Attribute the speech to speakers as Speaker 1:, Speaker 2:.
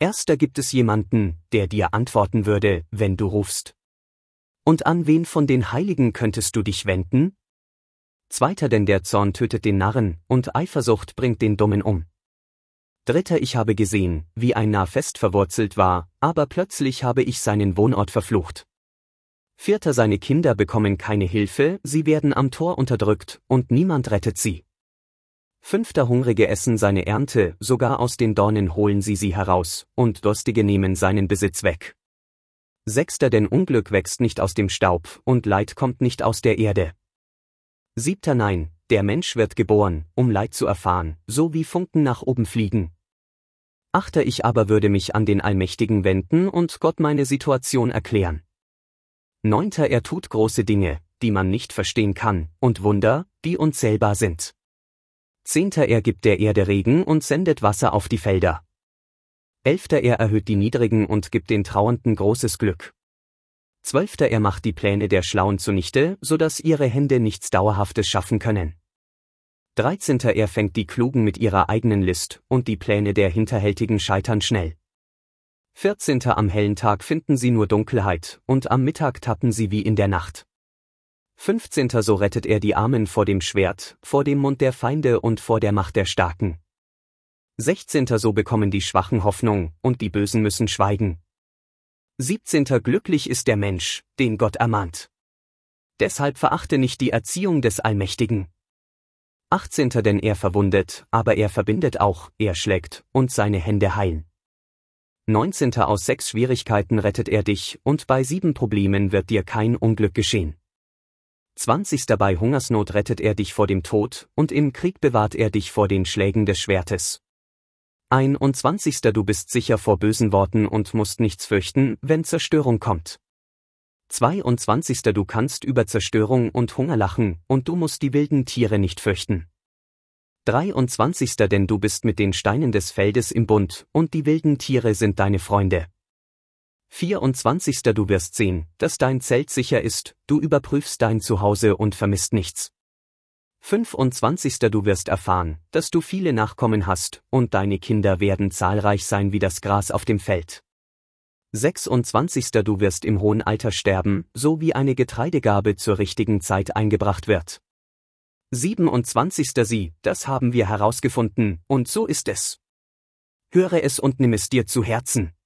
Speaker 1: Erster gibt es jemanden, der dir antworten würde, wenn du rufst. Und an wen von den Heiligen könntest du dich wenden? Zweiter, denn der Zorn tötet den Narren, und Eifersucht bringt den Dummen um. Dritter, ich habe gesehen, wie ein Narr fest verwurzelt war, aber plötzlich habe ich seinen Wohnort verflucht. Vierter, seine Kinder bekommen keine Hilfe, sie werden am Tor unterdrückt, und niemand rettet sie. Fünfter, Hungrige essen seine Ernte, sogar aus den Dornen holen sie heraus, und Durstige nehmen seinen Besitz weg. Sechster, denn Unglück wächst nicht aus dem Staub, und Leid kommt nicht aus der Erde. Siebter, nein, der Mensch wird geboren, um Leid zu erfahren, so wie Funken nach oben fliegen. Achter, ich aber würde mich an den Allmächtigen wenden und Gott meine Situation erklären. Neunter, er tut große Dinge, die man nicht verstehen kann, und Wunder, die unzählbar sind. Zehnter, er gibt der Erde Regen und sendet Wasser auf die Felder. Elfter, er erhöht die Niedrigen und gibt den Trauernden großes Glück. Zwölfter, er macht die Pläne der Schlauen zunichte, so dass ihre Hände nichts Dauerhaftes schaffen können. 13. Er fängt die Klugen mit ihrer eigenen List, und die Pläne der Hinterhältigen scheitern schnell. 14. Am hellen Tag finden sie nur Dunkelheit, und am Mittag tappen sie wie in der Nacht. 15. So rettet er die Armen vor dem Schwert, vor dem Mund der Feinde und vor der Macht der Starken. 16. So bekommen die Schwachen Hoffnung, und die Bösen müssen schweigen. 17. Glücklich ist der Mensch, den Gott ermahnt. Deshalb verachte nicht die Erziehung des Allmächtigen. 18. Denn er verwundet, aber er verbindet auch, er schlägt, und seine Hände heilen. 19. Aus 6 Schwierigkeiten rettet er dich, und bei 7 Problemen wird dir kein Unglück geschehen. 20. Bei Hungersnot rettet er dich vor dem Tod, und im Krieg bewahrt er dich vor den Schlägen des Schwertes. 21. Du bist sicher vor bösen Worten und musst nichts fürchten, wenn Zerstörung kommt. 22. Du kannst über Zerstörung und Hunger lachen, und du musst die wilden Tiere nicht fürchten. 23. Denn du bist mit den Steinen des Feldes im Bund, und die wilden Tiere sind deine Freunde. 24. Du wirst sehen, dass dein Zelt sicher ist, du überprüfst dein Zuhause und vermisst nichts. 25. Du wirst erfahren, dass du viele Nachkommen hast, und deine Kinder werden zahlreich sein wie das Gras auf dem Feld. 26. Du wirst im hohen Alter sterben, so wie eine Getreidegabe zur richtigen Zeit eingebracht wird. 27. Sieh, das haben wir herausgefunden, und so ist es. Höre es und nimm es dir zu Herzen.